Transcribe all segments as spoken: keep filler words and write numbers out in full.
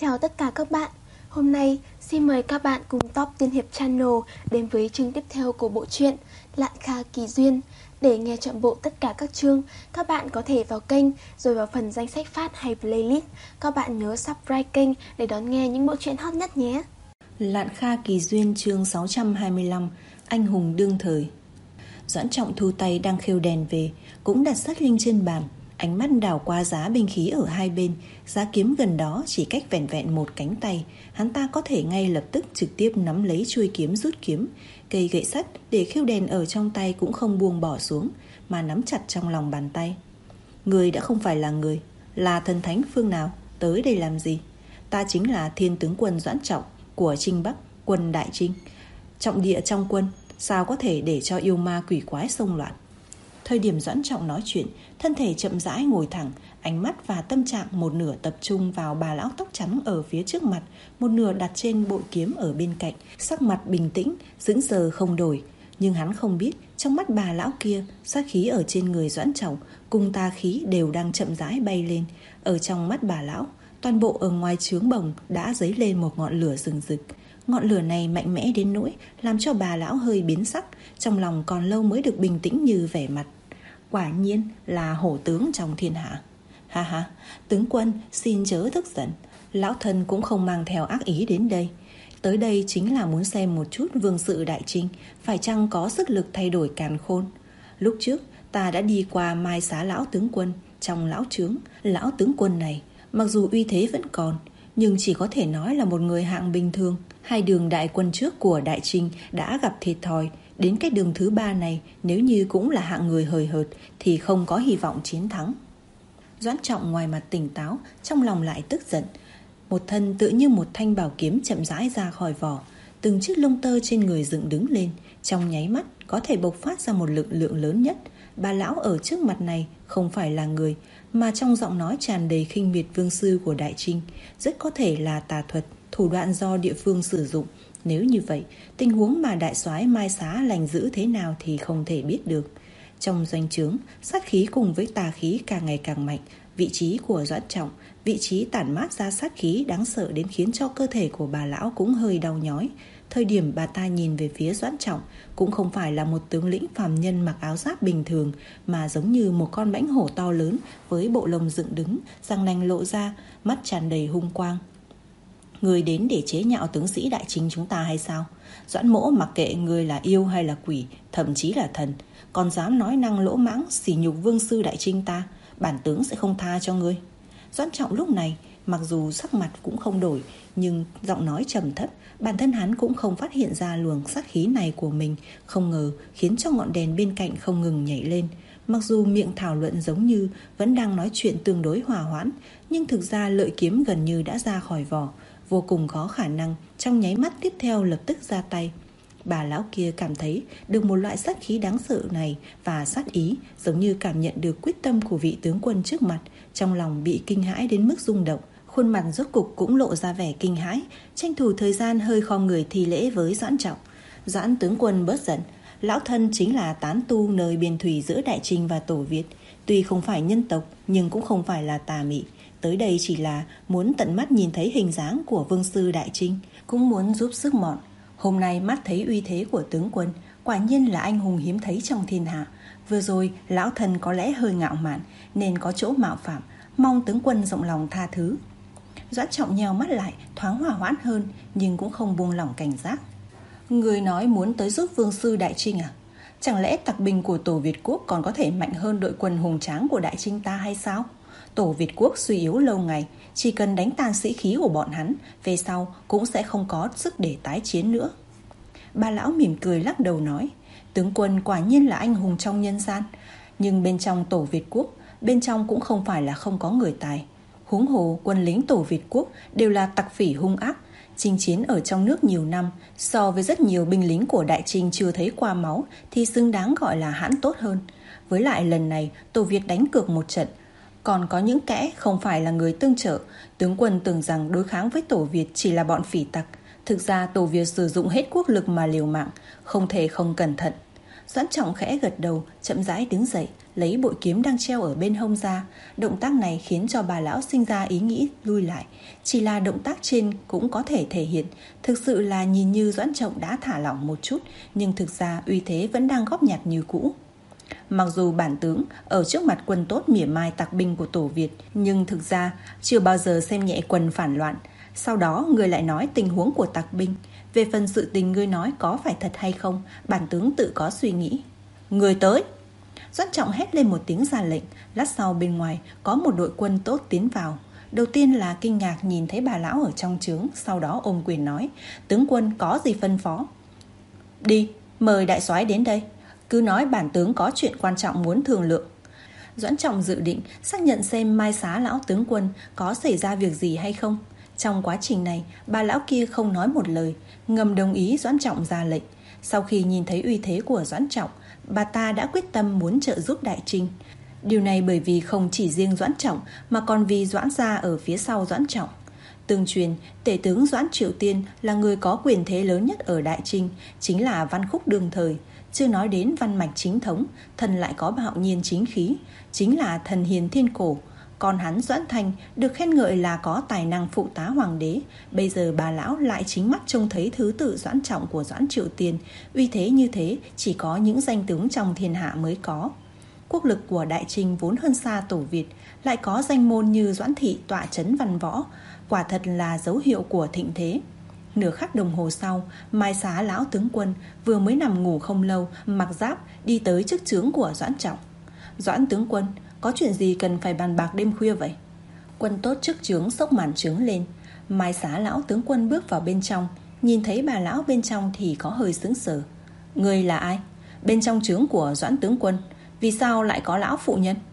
Chào tất cả các bạn. Hôm nay xin mời các bạn cùng Top Tiên Hiệp Channel đến với chương tiếp theo của bộ truyện Lạn Kha Kỳ Duyên. Để nghe trọn bộ tất cả các chương, các bạn có thể vào kênh rồi vào phần danh sách phát hay playlist. Các bạn nhớ subscribe kênh để đón nghe những bộ truyện hot nhất nhé. Lạn Kha Kỳ Duyên chương sáu trăm hai mươi lăm. Anh hùng đương thời. Doãn Trọng thu tay đang khêu đèn về, cũng đặt sát linh trên bàn. Ánh mắt đảo qua giá binh khí ở hai bên. Giá kiếm gần đó chỉ cách vẻn vẹn một cánh tay. Hắn ta có thể ngay lập tức trực tiếp nắm lấy chuôi kiếm rút kiếm. Cây gậy sắt để khêu đèn ở trong tay cũng không buông bỏ xuống, mà nắm chặt trong lòng bàn tay. Người đã không phải là người, là thần thánh phương nào, tới đây làm gì? Ta chính là Thiên tướng quân Doãn Trọng của Trinh Bắc, quân Đại Trinh. Trọng địa trong quân, sao có thể để cho yêu ma quỷ quái xông loạn? Thời điểm Doãn Trọng nói chuyện, thân thể chậm rãi ngồi thẳng, ánh mắt và tâm trạng một nửa tập trung vào bà lão tóc trắng ở phía trước mặt, một nửa đặt trên bội kiếm ở bên cạnh, sắc mặt bình tĩnh, sững sờ không đổi. Nhưng hắn không biết, trong mắt bà lão kia, sát khí ở trên người Doãn Trọng cùng tà khí đều đang chậm rãi bay lên. Ở trong mắt bà lão, toàn bộ ở ngoài trướng bồng đã dấy lên một ngọn lửa rừng rực. Ngọn lửa này mạnh mẽ đến nỗi làm cho bà lão hơi biến sắc, trong lòng còn lâu mới được bình tĩnh như vẻ mặt. Quả nhiên là hổ tướng trong thiên hạ. Ha ha, tướng quân xin chớ tức giận, lão thân cũng không mang theo ác ý đến đây. Tới đây chính là muốn xem một chút vương sự Đại Trinh phải chăng có sức lực thay đổi càn khôn. Lúc trước ta đã đi qua mai xá lão tướng quân trong lão trướng. Lão tướng quân này mặc dù uy thế vẫn còn, nhưng chỉ có thể nói là một người hạng bình thường. Hai đường đại quân trước của Đại Trinh đã gặp thiệt thòi, đến cái đường thứ ba này nếu như cũng là hạng người hời hợt thì không có hy vọng chiến thắng. Doãn Trọng ngoài mặt tỉnh táo, trong lòng lại tức giận. Một thân tự như một thanh bảo kiếm chậm rãi ra khỏi vỏ, từng chiếc lông tơ trên người dựng đứng lên, trong nháy mắt có thể bộc phát ra một lực lượng lớn nhất. Bà lão ở trước mặt này không phải là người, mà trong giọng nói tràn đầy khinh miệt vương sư của Đại Trinh, rất có thể là tà thuật, thủ đoạn do địa phương sử dụng. Nếu như vậy, tình huống mà đại soái mai xá lành giữ thế nào thì không thể biết được. Trong doanh trướng, sát khí cùng với tà khí càng ngày càng mạnh. Vị trí của Doãn Trọng, vị trí tản mát ra sát khí đáng sợ đến khiến cho cơ thể của bà lão cũng hơi đau nhói. Thời điểm bà ta nhìn về phía Doãn Trọng, cũng không phải là một tướng lĩnh phàm nhân mặc áo giáp bình thường, mà giống như một con mãnh hổ to lớn với bộ lông dựng đứng, răng nanh lộ ra, mắt tràn đầy hung quang. Người đến để chế nhạo tướng sĩ Đại Trinh chúng ta hay sao? Doãn mỗ mặc kệ người là yêu hay là quỷ, thậm chí là thần, còn dám nói năng lỗ mãng sỉ nhục vương sư Đại Trinh ta, bản tướng sẽ không tha cho ngươi. Doãn Trọng lúc này mặc dù sắc mặt cũng không đổi, nhưng giọng nói trầm thấp. Bản thân hắn cũng không phát hiện ra luồng sát khí này của mình, không ngờ khiến cho ngọn đèn bên cạnh không ngừng nhảy lên. Mặc dù miệng thảo luận giống như vẫn đang nói chuyện tương đối hòa hoãn, nhưng thực ra lợi kiếm gần như đã ra khỏi vỏ, vô cùng có khả năng trong nháy mắt tiếp theo lập tức ra tay. Bà lão kia cảm thấy được một loại sát khí đáng sợ này và sát ý, giống như cảm nhận được quyết tâm của vị tướng quân trước mặt, trong lòng bị kinh hãi đến mức rung động. Khuôn mặt rốt cục cũng lộ ra vẻ kinh hãi, tranh thủ thời gian hơi khom người thi lễ với Doãn Trọng. Doãn tướng quân bớt giận, lão thân chính là tán tu nơi biên thủy giữa Đại Trinh và Tổ Việt, tuy không phải nhân tộc nhưng cũng không phải là tà mị. Tới đây chỉ là muốn tận mắt nhìn thấy hình dáng của vương sư Đại Trinh, cũng muốn giúp sức mọn. Hôm nay mắt thấy uy thế của tướng quân, quả nhiên là anh hùng hiếm thấy trong thiên hạ. Vừa rồi lão thân có lẽ hơi ngạo mạn nên có chỗ mạo phạm, mong tướng quân rộng lòng tha thứ. Doãn Trọng nheo mắt lại, thoáng hòa hoãn hơn, nhưng cũng không buông lỏng cảnh giác. Người nói muốn tới giúp vương sư Đại Trinh à? Chẳng lẽ tặc binh của Tổ Việt Quốc còn có thể mạnh hơn đội quân hùng tráng của Đại Trinh ta hay sao? Tổ Việt Quốc suy yếu lâu ngày, chỉ cần đánh tan sĩ khí của bọn hắn, về sau cũng sẽ không có sức để tái chiến nữa. Bà lão mỉm cười lắc đầu nói, tướng quân quả nhiên là anh hùng trong nhân gian, nhưng bên trong Tổ Việt Quốc, bên trong cũng không phải là không có người tài. Huống hồ quân lính Tổ Việt Quốc đều là tặc phỉ hung ác, chinh chiến ở trong nước nhiều năm, so với rất nhiều binh lính của Đại Trinh chưa thấy qua máu thì xứng đáng gọi là hãn tốt hơn. Với lại lần này Tổ Việt đánh cược một trận, còn có những kẻ không phải là người tương trợ. Tướng quân tưởng rằng đối kháng với Tổ Việt chỉ là bọn phỉ tặc, thực ra Tổ Việt sử dụng hết quốc lực mà liều mạng, không thể không cẩn thận. Doãn Trọng khẽ gật đầu, chậm rãi đứng dậy, lấy bội kiếm đang treo ở bên hông ra. Động tác này khiến cho bà lão sinh ra ý nghĩ lui lại. Chỉ là động tác trên cũng có thể thể hiện thực sự là nhìn như Doãn Trọng đã thả lỏng một chút, nhưng thực ra uy thế vẫn đang góp nhặt như cũ. Mặc dù bản tướng ở trước mặt quân tốt mỉa mai tặc binh của Tổ Việt, nhưng thực ra chưa bao giờ xem nhẹ quân phản loạn. Sau đó người lại nói tình huống của tặc binh. Về phần sự tình ngươi nói có phải thật hay không, bản tướng tự có suy nghĩ. Người tới! Doãn Trọng hét lên một tiếng ra lệnh. Lát sau bên ngoài có một đội quân tốt tiến vào. Đầu tiên là kinh ngạc nhìn thấy bà lão ở trong trướng, sau đó ôm quyền nói: tướng quân có gì phân phó? Đi, mời đại soái đến đây. Cứ nói bản tướng có chuyện quan trọng muốn thương lượng. Doãn Trọng dự định xác nhận xem mai xá lão tướng quân có xảy ra việc gì hay không. Trong quá trình này, bà lão kia không nói một lời, ngầm đồng ý Doãn Trọng ra lệnh. Sau khi nhìn thấy uy thế của Doãn Trọng, bà ta đã quyết tâm muốn trợ giúp Đại Trinh. Điều này bởi vì không chỉ riêng Doãn Trọng mà còn vì Doãn gia ở phía sau Doãn Trọng. Tương truyền, tể tướng Doãn Triệu Tiên là người có quyền thế lớn nhất ở Đại Trinh, chính là văn khúc đương thời. Chưa nói đến văn mạch chính thống, thần lại có hạo nhiên chính khí, chính là thần hiền thiên cổ. Còn hắn Doãn Thanh được khen ngợi là có tài năng phụ tá hoàng đế. Bây giờ bà lão lại chính mắt trông thấy thứ tự Doãn Trọng của Doãn Triệu Tiên. Uy thế như thế chỉ có những danh tướng trong thiên hạ mới có. Quốc lực của Đại Trinh vốn hơn xa Tổ Việt, lại có danh môn như Doãn Thị tọa chấn văn võ, quả thật là dấu hiệu của thịnh thế. Nửa khắc đồng hồ sau, mai xá lão tướng quân vừa mới nằm ngủ không lâu, mặc giáp đi tới trước trướng của Doãn Trọng. Doãn tướng quân, có chuyện gì cần phải bàn bạc đêm khuya vậy? Quân tốt trước trướng xốc màn trướng lên. Mai xá lão tướng quân bước vào bên trong, nhìn thấy bà lão bên trong thì có hơi sững sờ. Người là ai? Bên trong trướng của Doãn tướng quân, vì sao lại có lão phụ nhân?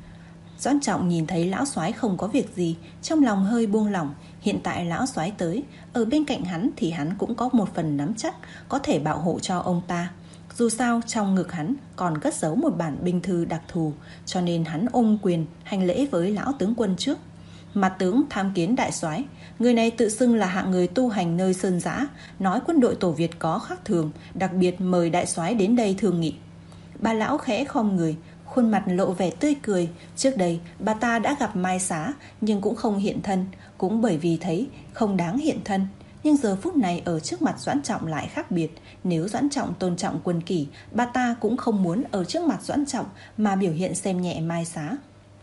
Doãn Trọng nhìn thấy lão soái không có việc gì, trong lòng hơi buông lỏng. Hiện tại lão soái tới, ở bên cạnh hắn thì hắn cũng có một phần nắm chắc có thể bảo hộ cho ông ta. Dù sao trong ngực hắn còn cất giấu một bản binh thư đặc thù, cho nên hắn ôm quyền hành lễ với lão tướng quân trước. Mặt tướng tham kiến đại soái. Người này tự xưng là hạng người tu hành nơi sơn giã, nói quân đội Tổ Việt có khác thường, đặc biệt mời đại soái đến đây thương nghị. Bà lão khẽ khom người, khuôn mặt lộ vẻ tươi cười. Trước đây bà ta đã gặp Mai Xá nhưng cũng không hiện thân, cũng bởi vì thấy không đáng hiện thân. Nhưng giờ phút này ở trước mặt Doãn Trọng lại khác biệt. Nếu Doãn Trọng tôn trọng quân kỷ, bà ta cũng không muốn ở trước mặt Doãn Trọng mà biểu hiện xem nhẹ Mai Xá.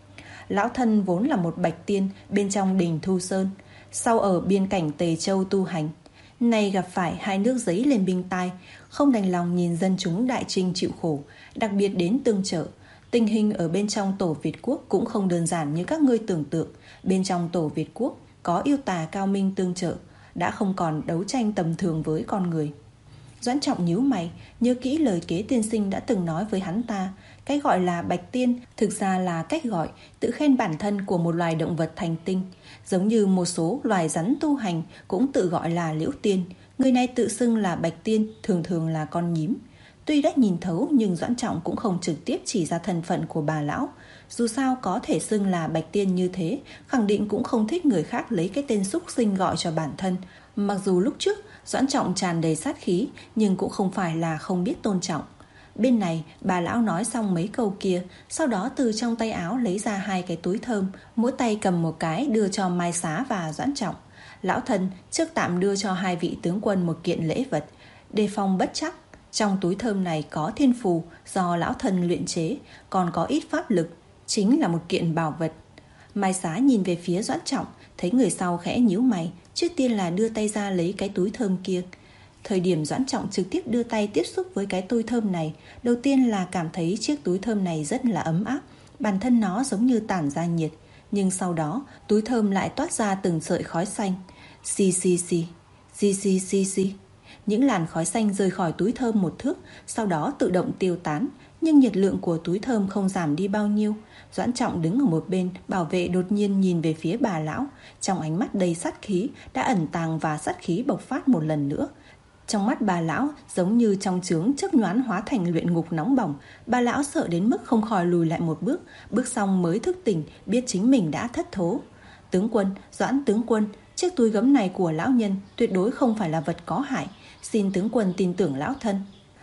Lão thân vốn là một bạch tiên bên trong đình Thu Sơn, sau ở biên cảnh Tề Châu tu hành, nay gặp phải hai nước giấy lên binh tai, không đành lòng nhìn dân chúng Đại Trinh chịu khổ, đặc biệt đến tương trợ. Tình hình ở bên trong Tổ Việt Quốc cũng không đơn giản như các ngươi tưởng tượng. Bên trong Tổ Việt Quốc có yêu tà cao minh tương trợ, đã không còn đấu tranh tầm thường với con người. Doãn Trọng nhíu mày, nhớ kỹ lời kế tiên sinh đã từng nói với hắn ta. Cái gọi là bạch tiên thực ra là cách gọi tự khen bản thân của một loài động vật thành tinh, giống như một số loài rắn tu hành cũng tự gọi là liễu tiên. Người này tự xưng là bạch tiên, thường thường là con nhím. Tuy đã nhìn thấu nhưng Doãn Trọng cũng không trực tiếp chỉ ra thân phận của bà lão. Dù sao có thể xưng là bạch tiên như thế, khẳng định cũng không thích người khác lấy cái tên xúc sinh gọi cho bản thân. Mặc dù lúc trước Doãn Trọng tràn đầy sát khí, nhưng cũng không phải là không biết tôn trọng. Bên này bà lão nói xong mấy câu kia, sau đó từ trong tay áo lấy ra hai cái túi thơm, mỗi tay cầm một cái đưa cho Mai Xá và Doãn Trọng. Lão thân trước tạm đưa cho hai vị tướng quân một kiện lễ vật, đề phòng bất trắc. Trong túi thơm này có thiên phù do lão thân luyện chế, còn có ít pháp lực, chính là một kiện bảo vật. Mai Xá nhìn về phía Doãn Trọng, thấy người sau khẽ nhíu mày, trước tiên là đưa tay ra lấy cái túi thơm kia. Thời điểm Doãn Trọng trực tiếp đưa tay tiếp xúc với cái túi thơm này, đầu tiên là cảm thấy chiếc túi thơm này rất là ấm áp, bản thân nó giống như tản ra nhiệt. Nhưng sau đó túi thơm lại toát ra từng sợi khói xanh. Xì xì xì, xì xì xì xì. Những làn khói xanh rời khỏi túi thơm một thước, sau đó tự động tiêu tán. Nhưng nhiệt lượng của túi thơm không giảm đi bao nhiêu. Doãn Trọng đứng ở một bên, bảo vệ đột nhiên nhìn về phía bà lão, trong ánh mắt đầy sát khí đã ẩn tàng và sát khí bộc phát một lần nữa. Trong mắt bà lão giống như trong chướng chớp nhoáng hóa thành luyện ngục nóng bỏng. Bà lão sợ đến mức không khỏi lùi lại một bước, bước xong mới thức tỉnh, biết chính mình đã thất thố. Tướng quân, Doãn tướng quân, chiếc túi gấm này của lão nhân tuyệt đối không phải là vật có hại, xin tướng quân tin tưởng lão thân.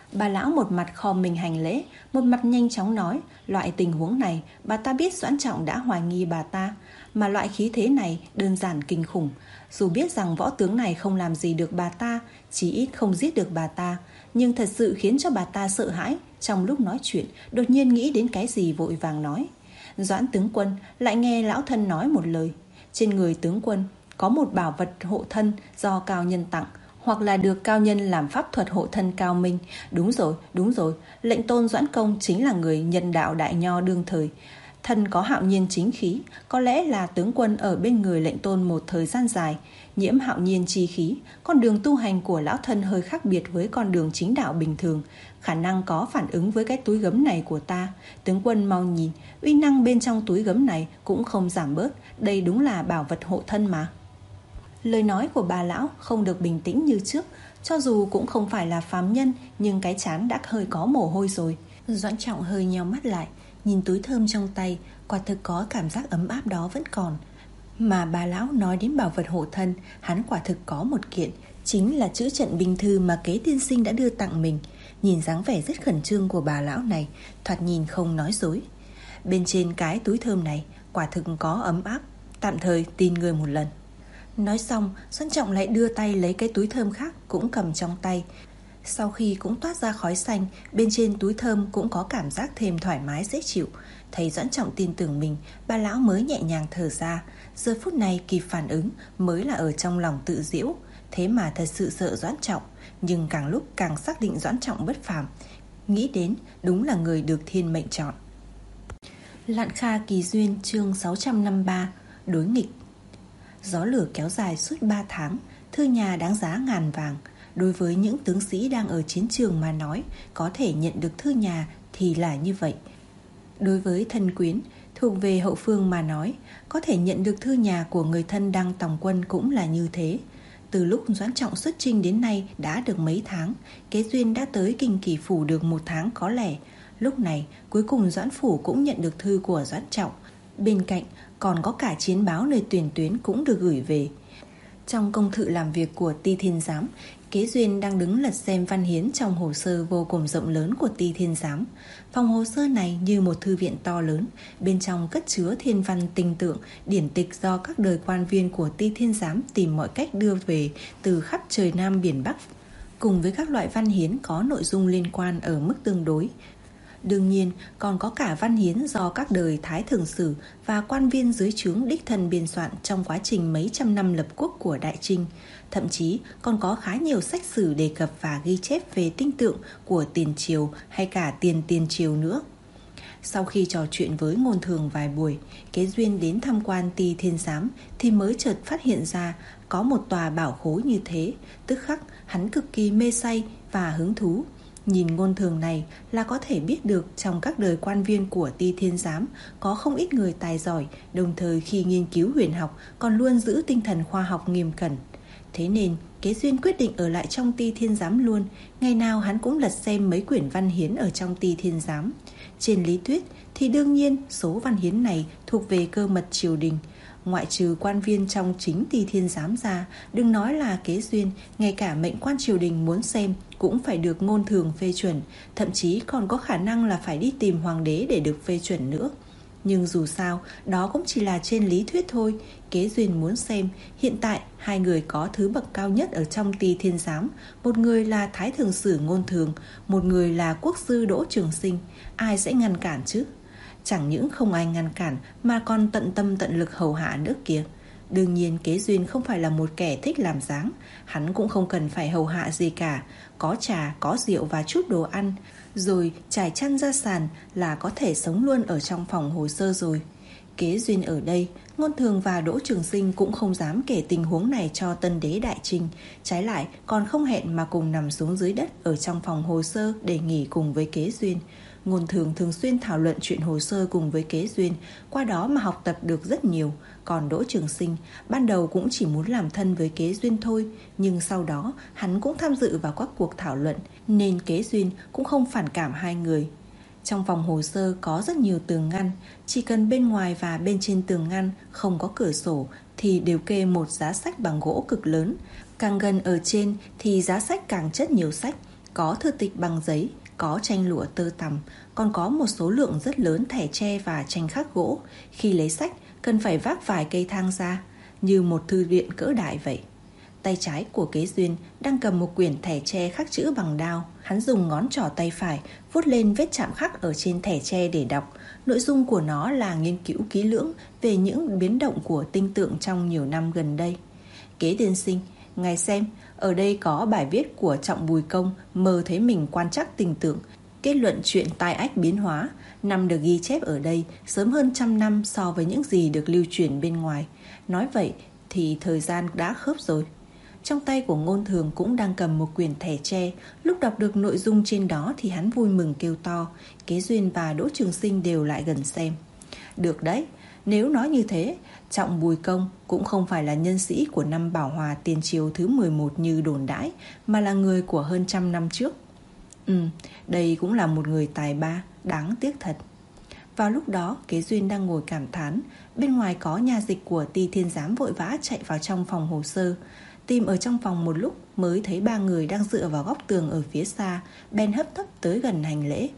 Bà lão một mặt khom mình hành lễ, một mặt nhanh chóng nói, loại tình huống này bà ta biết Doãn Trọng đã hoài nghi bà ta, mà loại khí thế này đơn giản kinh khủng. Dù biết rằng võ tướng này không làm gì được bà ta, chí ít không giết được bà ta, nhưng thật sự khiến cho bà ta sợ hãi. Trong lúc nói chuyện, đột nhiên nghĩ đến cái gì vội vàng nói. Doãn tướng quân lại nghe lão thân nói một lời. Trên người tướng quân có một bảo vật hộ thân do cao nhân tặng, hoặc là được cao nhân làm pháp thuật hộ thân cao minh. Đúng rồi, đúng rồi, lệnh tôn Doãn Công chính là người nhân đạo đại nho đương thời. Thân có hạo nhiên chính khí, có lẽ là tướng quân ở bên người lệnh tôn một thời gian dài, nhiễm hạo nhiên chi khí. Con đường tu hành của lão thân hơi khác biệt với con đường chính đạo bình thường, khả năng có phản ứng với cái túi gấm này của ta. Tướng quân mau nhìn, uy năng bên trong túi gấm này cũng không giảm bớt, đây đúng là bảo vật hộ thân mà. Lời nói của bà lão không được bình tĩnh như trước, cho dù cũng không phải là phàm nhân, nhưng cái trán đã hơi có mồ hôi rồi. Doãn Trọng hơi nheo mắt lại, nhìn túi thơm trong tay, quả thực có cảm giác ấm áp đó vẫn còn. Mà bà lão nói đến bảo vật hộ thân, hắn quả thực có một kiện, chính là chữ trận binh thư mà Kế tiên sinh đã đưa tặng mình. Nhìn dáng vẻ rất khẩn trương của bà lão này, thoạt nhìn không nói dối. Bên trên cái túi thơm này quả thực có ấm áp, tạm thời tin người một lần. Nói xong, Doãn Trọng lại đưa tay lấy cái túi thơm khác cũng cầm trong tay. Sau khi cũng toát ra khói xanh, bên trên túi thơm cũng có cảm giác thêm thoải mái dễ chịu. Thấy Doãn Trọng tin tưởng mình, bà lão mới nhẹ nhàng thở ra. Giờ phút này kịp phản ứng mới là ở trong lòng tự giễu. Thế mà thật sự sợ Doãn Trọng, nhưng càng lúc càng xác định Doãn Trọng bất phàm. Nghĩ đến đúng là người được thiên mệnh chọn. Lạn Kha Kỳ Duyên chương sáu trăm năm mươi ba. Đối nghịch. Gió lửa kéo dài suốt ba tháng, thư nhà đáng giá ngàn vàng. Đối với những tướng sĩ đang ở chiến trường mà nói, có thể nhận được thư nhà thì là như vậy. Đối với thân quyến thuộc về hậu phương mà nói, có thể nhận được thư nhà của người thân đang tòng quân cũng là như thế. Từ lúc Doãn Trọng xuất chinh đến nay đã được mấy tháng, Kế Duyên đã tới Kinh Kỳ Phủ được một tháng có lẽ. Lúc này cuối cùng Doãn Phủ cũng nhận được thư của Doãn Trọng. Bên cạnh còn có cả chiến báo nơi tuyển tuyến cũng được gửi về. Trong công thự làm việc của Ti Thiên Giám, Kế Duyên đang đứng lật xem văn hiến trong hồ sơ vô cùng rộng lớn của Ti Thiên Giám. Phòng hồ sơ này như một thư viện to lớn, bên trong cất chứa thiên văn tinh tượng, điển tịch do các đời quan viên của Ti Thiên Giám tìm mọi cách đưa về từ khắp trời Nam biển Bắc, cùng với các loại văn hiến có nội dung liên quan ở mức tương đối. Đương nhiên còn có cả văn hiến do các đời Thái Thường Sử và quan viên dưới trướng đích thân biên soạn trong quá trình mấy trăm năm lập quốc của Đại Trinh. Thậm chí còn có khá nhiều sách sử đề cập và ghi chép về tinh tượng của tiền triều hay cả tiền tiền triều nữa. Sau khi trò chuyện với Ngôn Thường vài buổi, Kế Duyên đến tham quan Ti Thiên Giám thì mới chợt phát hiện ra có một tòa bảo khố như thế. Tức khắc hắn cực kỳ mê say và hứng thú. Nhìn Ngôn Thường này là có thể biết được trong các đời quan viên của Ti Thiên Giám có không ít người tài giỏi, đồng thời khi nghiên cứu huyền học còn luôn giữ tinh thần khoa học nghiêm cẩn. Thế nên Kế Duyên quyết định ở lại trong Ti Thiên Giám luôn. Ngày nào hắn cũng lật xem mấy quyển văn hiến ở trong Ti Thiên Giám. Trên lý thuyết thì đương nhiên số văn hiến này thuộc về cơ mật triều đình. Ngoại trừ quan viên trong chính Ti Thiên Giám ra, đừng nói là Kế Duyên, ngay cả mệnh quan triều đình muốn xem cũng phải được Ngôn Thường phê chuẩn, thậm chí còn có khả năng là phải đi tìm hoàng đế để được phê chuẩn nữa. Nhưng dù sao, đó cũng chỉ là trên lý thuyết thôi. Kế Duyên muốn xem, hiện tại hai người có thứ bậc cao nhất ở trong Ti Thiên Giám. Một người là Thái Thường Sử Ngôn Thường, một người là Quốc sư Đỗ Trường Sinh. Ai sẽ ngăn cản chứ? Chẳng những không ai ngăn cản mà còn tận tâm tận lực hầu hạ nữa kìa. Đương nhiên Kế Duyên không phải là một kẻ thích làm dáng, hắn cũng không cần phải hầu hạ gì cả. Có trà, có rượu và chút đồ ăn, rồi trải chăn ra sàn là có thể sống luôn ở trong phòng hồ sơ rồi. Kế Duyên ở đây, Ngôn Thường và Đỗ Trường Sinh cũng không dám kể tình huống này cho tân đế Đại Trinh. Trái lại còn không hẹn mà cùng nằm xuống dưới đất ở trong phòng hồ sơ để nghỉ cùng với Kế Duyên. Ngôn Thường thường xuyên thảo luận chuyện hồ sơ cùng với Kế Duyên, qua đó mà học tập được rất nhiều. Còn Đỗ Trường Sinh ban đầu cũng chỉ muốn làm thân với Kế Duyên thôi, nhưng sau đó hắn cũng tham dự vào các cuộc thảo luận, nên Kế Duyên cũng không phản cảm hai người. Trong phòng hồ sơ có rất nhiều tường ngăn, chỉ cần bên ngoài và bên trên tường ngăn không có cửa sổ thì đều kê một giá sách bằng gỗ cực lớn. Càng gần ở trên thì giá sách càng chất nhiều sách, Có thư tịch bằng giấy, có tranh lụa tơ tằm, còn có một số lượng rất lớn thẻ tre và tranh khắc gỗ. Khi lấy sách, cần phải vác vài cây thang ra, như một thư viện cỡ đại vậy. Tay trái của Kế Duyên đang cầm một quyển thẻ tre khắc chữ bằng đao. Hắn dùng ngón trỏ tay phải vuốt lên vết chạm khắc ở trên thẻ tre để đọc. Nội dung của nó là nghiên cứu kỹ lưỡng về những biến động của tinh tượng trong nhiều năm gần đây. Kế tiên sinh, ngài xem, ở đây có bài viết của Trọng Bùi Công mơ thấy mình quan trắc tinh tượng, kết luận chuyện tai ách biến hóa. Năm được ghi chép ở đây sớm hơn trăm năm so với những gì được lưu truyền bên ngoài. Nói vậy thì thời gian đã khớp rồi. Trong tay của Ngôn Thường cũng đang cầm một quyển thẻ tre. Lúc đọc được nội dung trên đó thì hắn vui mừng kêu to. Kế Duyên và Đỗ Trường Sinh đều lại gần xem. Được đấy, nếu nói như thế, Trọng Bùi Công cũng không phải là nhân sĩ của năm Bảo Hòa tiền triều thứ mười một như đồn đãi, mà là người của hơn trăm năm trước. Ừ, đây cũng là một người tài ba, đáng tiếc thật. Vào lúc đó, Kế Duyên đang ngồi cảm thán. Bên ngoài có nha dịch của Ty Thiên Giám vội vã chạy vào trong phòng hồ sơ. Tìm ở trong phòng một lúc mới thấy ba người đang dựa vào góc tường ở phía xa, bèn hấp tấp tới gần hành lễ.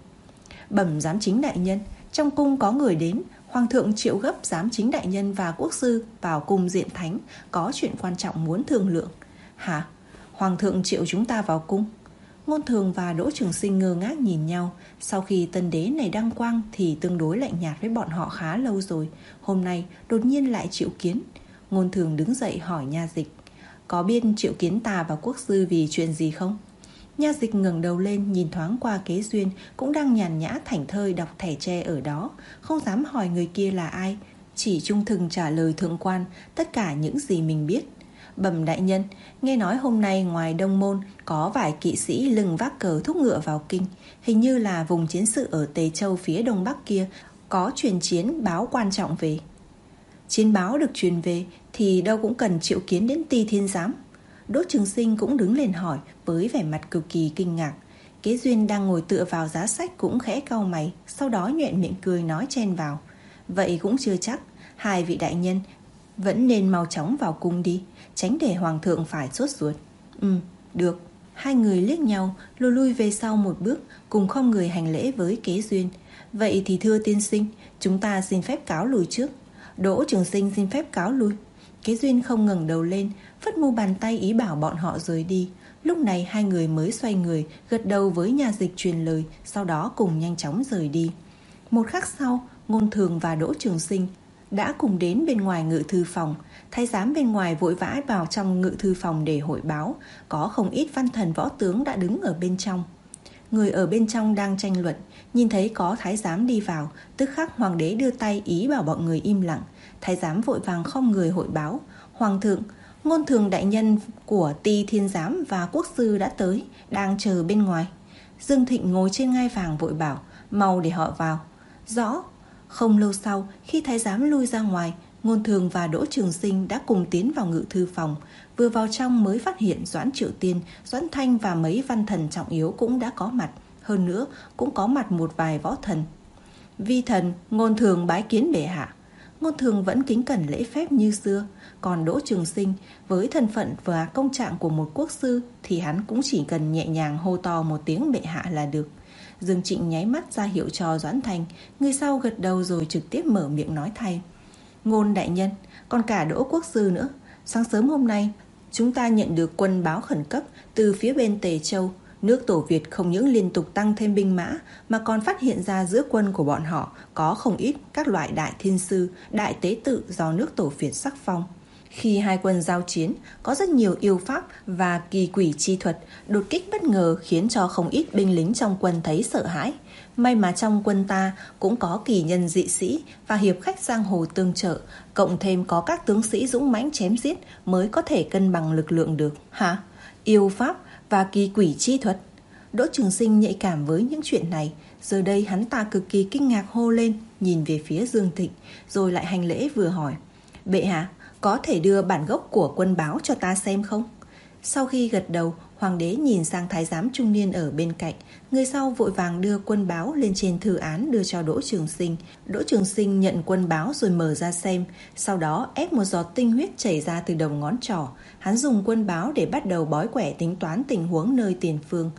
Bẩm giám chính đại nhân, trong cung có người đến. Hoàng thượng triệu gấp giám chính đại nhân và quốc sư vào cung diện thánh, có chuyện quan trọng muốn thương lượng. Hả? Hoàng thượng triệu chúng ta vào cung? Ngôn Thường và Đỗ Trường Sinh ngơ ngác nhìn nhau. Sau khi tân đế này đăng quang thì tương đối lạnh nhạt với bọn họ khá lâu rồi, hôm nay đột nhiên lại triệu kiến. Ngôn Thường đứng dậy hỏi nha dịch, có biết triệu kiến ta và quốc sư vì chuyện gì không? Nha dịch ngẩng đầu lên nhìn thoáng qua Kế Duyên, cũng đang nhàn nhã thảnh thơi đọc thẻ tre ở đó, không dám hỏi người kia là ai, chỉ trung thực trả lời thượng quan tất cả những gì mình biết. Bẩm đại nhân, nghe nói hôm nay ngoài Đông Môn có vài kỵ sĩ lưng vác cờ thúc ngựa vào kinh, hình như là vùng chiến sự ở Tề Châu phía đông bắc kia có truyền chiến báo quan trọng về. Chiến báo được truyền về thì đâu cũng cần triệu kiến đến Ty Thiên Giám. Đỗ Trường Sinh cũng đứng lên hỏi với vẻ mặt cực kỳ kinh ngạc. Kế Duyên đang ngồi tựa vào giá sách cũng khẽ cau mày, sau đó nhoẻn miệng cười nói chen vào. Vậy cũng chưa chắc, hai vị đại nhân vẫn nên mau chóng vào cung đi, tránh để hoàng thượng phải sốt ruột. Ừ, được. Hai người liếc nhau, lùi lui về sau một bước, cùng không người hành lễ với Kế Duyên. Vậy thì thưa tiên sinh, chúng ta xin phép cáo lui trước. Đỗ Trường Sinh xin phép cáo lui. Kế Duyên không ngẩng đầu lên, phất mu bàn tay ý bảo bọn họ rời đi. Lúc này hai người mới xoay người, gật đầu với nha dịch truyền lời, sau đó cùng nhanh chóng rời đi. Một khắc sau, Ngôn Thường và Đỗ Trường Sinh đã cùng đến bên ngoài ngự thư phòng. Thái giám bên ngoài vội vã vào trong ngự thư phòng để hội báo. Có không ít văn thần võ tướng đã đứng ở bên trong. Người ở bên trong đang tranh luận, nhìn thấy có thái giám đi vào, tức khắc hoàng đế đưa tay ý bảo bọn người im lặng. Thái giám vội vàng không người hội báo. Hoàng thượng, Ngôn Thường đại nhân của Ty Thiên Giám và quốc sư đã tới, đang chờ bên ngoài. Dương Thịnh ngồi trên ngai vàng vội bảo, mau để họ vào. Rõ. Không lâu sau, khi thái giám lui ra ngoài, Ngôn Thường và Đỗ Trường Sinh đã cùng tiến vào ngự thư phòng. Vừa vào trong mới phát hiện Doãn Triệu Tiên, Doãn Thanh và mấy văn thần trọng yếu cũng đã có mặt. Hơn nữa cũng có mặt một vài võ thần. Vi thần, Ngôn Thường bái kiến bệ hạ. Ngôn Thường vẫn kính cẩn lễ phép như xưa. Còn Đỗ Trường Sinh với thân phận và công trạng của một quốc sư thì hắn cũng chỉ cần nhẹ nhàng hô to một tiếng bệ hạ là được. Dương Trịnh nháy mắt ra hiệu cho Doãn Thanh, người sau gật đầu rồi trực tiếp mở miệng nói thay. Ngôn đại nhân, còn cả Đỗ quốc sư nữa. Sáng sớm hôm nay chúng ta nhận được quân báo khẩn cấp từ phía bên Tề Châu. Nước Tổ Việt không những liên tục tăng thêm binh mã mà còn phát hiện ra giữa quân của bọn họ có không ít các loại đại thiên sư, đại tế tự do nước Tổ Việt sắc phong. Khi hai quân giao chiến, có rất nhiều yêu pháp và kỳ quỷ chi thuật đột kích bất ngờ khiến cho không ít binh lính trong quân thấy sợ hãi. May mà trong quân ta cũng có kỳ nhân dị sĩ và hiệp khách giang hồ tương trợ, cộng thêm có các tướng sĩ dũng mãnh chém giết mới có thể cân bằng lực lượng được. Hả? Yêu pháp và kỳ quỷ chi thuật? Đỗ Trường Sinh nhạy cảm với những chuyện này. Giờ đây hắn ta cực kỳ kinh ngạc hô lên, nhìn về phía Dương Thịnh, rồi lại hành lễ vừa hỏi. Bệ hạ, có thể đưa bản gốc của quân báo cho ta xem không? Sau khi gật đầu, hoàng đế nhìn sang thái giám trung niên ở bên cạnh. Người sau vội vàng đưa quân báo lên trên thư án đưa cho Đỗ Trường Sinh. Đỗ Trường Sinh nhận quân báo rồi mở ra xem. Sau đó ép một giọt tinh huyết chảy ra từ đầu ngón trỏ. Hắn dùng quân báo để bắt đầu bói quẻ tính toán tình huống nơi tiền phương.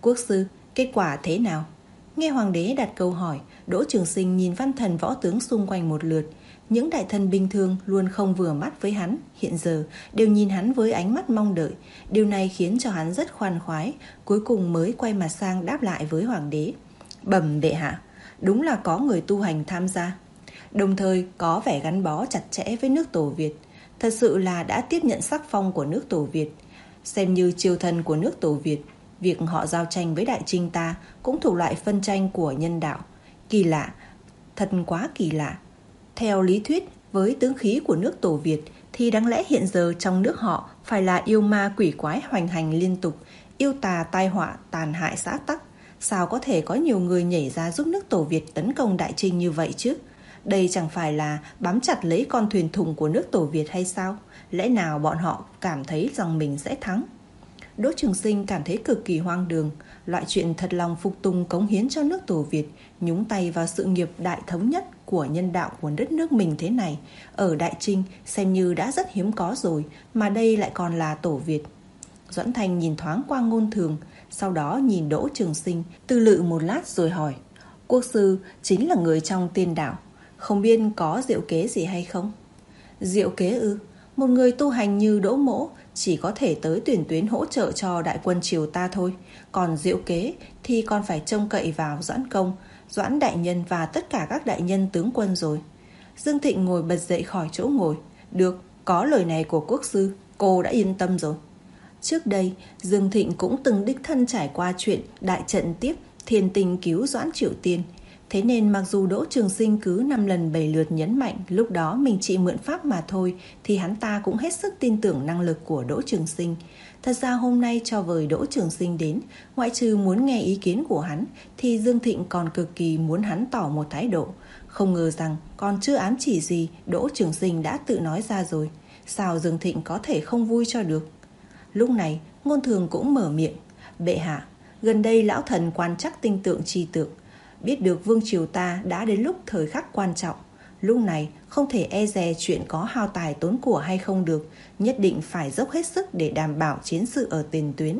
Quốc sư, kết quả thế nào? Nghe hoàng đế đặt câu hỏi, Đỗ Trường Sinh nhìn văn thần võ tướng xung quanh một lượt. Những đại thần bình thường luôn không vừa mắt với hắn, hiện giờ đều nhìn hắn với ánh mắt mong đợi. Điều này khiến cho hắn rất khoan khoái, cuối cùng mới quay mặt sang đáp lại với hoàng đế. Bẩm bệ hạ, đúng là có người tu hành tham gia, đồng thời có vẻ gắn bó chặt chẽ với nước Tổ Việt. Thật sự là đã tiếp nhận sắc phong của nước Tổ Việt, xem như triều thần của nước Tổ Việt. Việc họ giao tranh với Đại Trinh ta cũng thuộc loại phân tranh của nhân đạo. Kỳ lạ, thật quá kỳ lạ. Theo lý thuyết, với tướng khí của nước Tổ Việt thì đáng lẽ hiện giờ trong nước họ phải là yêu ma quỷ quái hoành hành liên tục, yêu tà tai họa tàn hại xã tắc. Sao có thể có nhiều người nhảy ra giúp nước Tổ Việt tấn công Đại Trinh như vậy chứ? Đây chẳng phải là bám chặt lấy con thuyền thùng của nước Tổ Việt hay sao? Lẽ nào bọn họ cảm thấy rằng mình sẽ thắng? Đỗ Trường Sinh cảm thấy cực kỳ hoang đường. Loại chuyện thật lòng phục tùng cống hiến cho nước Tổ Việt, nhúng tay vào sự nghiệp đại thống nhất của nhân đạo của đất nước mình thế này, ở Đại Trinh xem như đã rất hiếm có rồi, mà đây lại còn là Tổ Việt. Doãn Thanh nhìn thoáng qua Ngôn Thường, sau đó nhìn Đỗ Trường Sinh, tư lự một lát rồi hỏi: Quốc sư chính là người trong tiên đạo, không biết có diệu kế gì hay không? Diệu kế ư? Một người tu hành như Đỗ Mỗ chỉ có thể tới tuyển tuyến hỗ trợ cho đại quân triều ta thôi. Còn diệu kế thì còn phải trông cậy vào Doãn Công, Doãn đại nhân và tất cả các đại nhân tướng quân rồi. Dương Thịnh ngồi bật dậy khỏi chỗ ngồi. Được, có lời này của quốc sư, cô đã yên tâm rồi. Trước đây, Dương Thịnh cũng từng đích thân trải qua chuyện đại trận tiếp thiên tình cứu Doãn Triệu Tiên. Thế nên mặc dù Đỗ Trường Sinh cứ năm lần bảy lượt nhấn mạnh lúc đó mình chỉ mượn pháp mà thôi, thì hắn ta cũng hết sức tin tưởng năng lực của Đỗ Trường Sinh. Thật ra hôm nay cho vời Đỗ Trường Sinh đến, ngoại trừ muốn nghe ý kiến của hắn, thì Dương Thịnh còn cực kỳ muốn hắn tỏ một thái độ. Không ngờ rằng còn chưa ám chỉ gì, Đỗ Trường Sinh đã tự nói ra rồi. Sao Dương Thịnh có thể không vui cho được? Lúc này Ngôn Thường cũng mở miệng: Bệ hạ, gần đây lão thần quan trắc tinh tượng chi tượng, biết được vương triều ta đã đến lúc thời khắc quan trọng. Lúc này không thể e dè chuyện có hao tài tốn của hay không được, nhất định phải dốc hết sức để đảm bảo chiến sự ở tiền tuyến.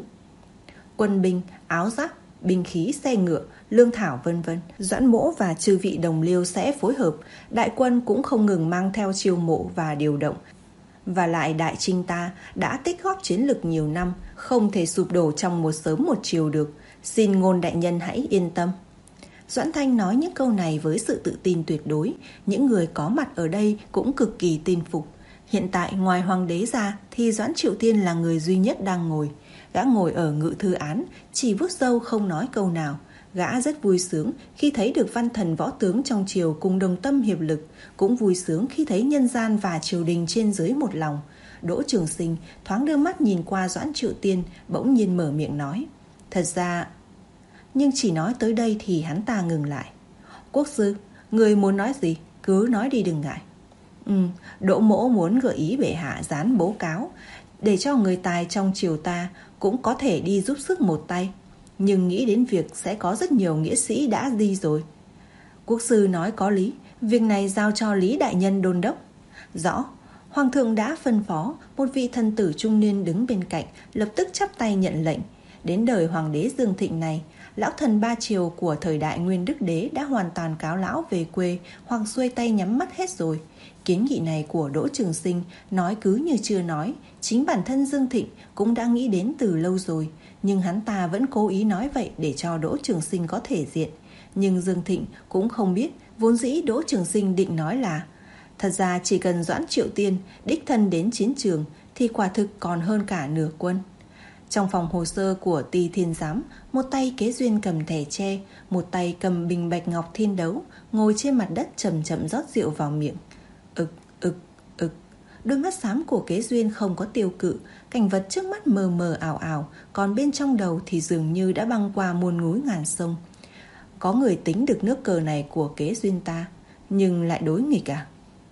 Quân binh, áo giáp, binh khí, xe ngựa, lương thảo vân vân, Doãn Mỗ và chư vị đồng liêu sẽ phối hợp. Đại quân cũng không ngừng mang theo chiêu mộ và điều động. Và lại Đại Trinh ta đã tích góp chiến lực nhiều năm, không thể sụp đổ trong một sớm một chiều được. Xin Ngôn đại nhân hãy yên tâm. Doãn Thanh nói những câu này với sự tự tin tuyệt đối. Những người có mặt ở đây cũng cực kỳ tin phục. Hiện tại ngoài hoàng đế ra thì Doãn Triệu Tiên là người duy nhất đang ngồi. Gã ngồi ở ngự thư án, chỉ vuốt râu không nói câu nào. Gã rất vui sướng khi thấy được văn thần võ tướng trong triều cùng đồng tâm hiệp lực, cũng vui sướng khi thấy nhân gian và triều đình trên dưới một lòng. Đỗ Trường Sinh thoáng đưa mắt nhìn qua Doãn Triệu Tiên, bỗng nhiên mở miệng nói: Thật ra... Nhưng chỉ nói tới đây thì hắn ta ngừng lại. Quốc sư, người muốn nói gì? Cứ nói đi đừng ngại. Ừ, Đỗ Mỗ muốn gợi ý bệ hạ dán bố cáo, để cho người tài trong triều ta cũng có thể đi giúp sức một tay. Nhưng nghĩ đến việc sẽ có rất nhiều nghĩa sĩ đã đi rồi. Quốc sư nói có lý, việc này giao cho Lý đại nhân đôn đốc. Rõ. Hoàng thượng đã phân phó. Một vị thần tử trung niên đứng bên cạnh lập tức chắp tay nhận lệnh. Đến đời hoàng đế Dương Thịnh này, lão thần ba triều của thời đại Nguyên Đức Đế đã hoàn toàn cáo lão về quê hoặc xuôi tay nhắm mắt hết rồi. Kiến nghị này của Đỗ Trường Sinh nói cứ như chưa nói, chính bản thân Dương Thịnh cũng đã nghĩ đến từ lâu rồi, nhưng hắn ta vẫn cố ý nói vậy để cho Đỗ Trường Sinh có thể diện. Nhưng Dương Thịnh cũng không biết, vốn dĩ Đỗ Trường Sinh định nói là thật ra chỉ cần Doãn Triệu Tiên đích thân đến chiến trường thì quả thực còn hơn cả nửa quân. Trong phòng hồ sơ của Ty Thiên Giám, một tay Kế Duyên cầm thẻ tre, một tay cầm bình bạch ngọc thiên đấu, ngồi trên mặt đất chậm chậm rót rượu vào miệng. Ực, ực, ực. Đôi mắt xám của Kế Duyên không có tiêu cự, cảnh vật trước mắt mờ mờ ảo ảo, còn bên trong đầu thì dường như đã băng qua muôn núi ngàn sông. Có người tính được nước cờ này của Kế Duyên ta, nhưng lại đối nghịch à?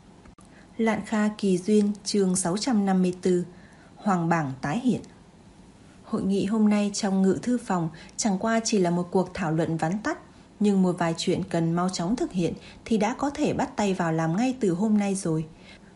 Lạn Kha Kỳ Duyên, chương sáu trăm năm mươi tư, Hoàng bảng tái hiện. Hội nghị hôm nay trong ngự thư phòng chẳng qua chỉ là một cuộc thảo luận vắn tắt, nhưng một vài chuyện cần mau chóng thực hiện thì đã có thể bắt tay vào làm ngay từ hôm nay rồi.